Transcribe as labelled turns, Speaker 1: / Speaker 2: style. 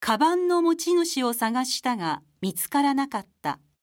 Speaker 1: カバンの持ち主を探したが見つからなかった。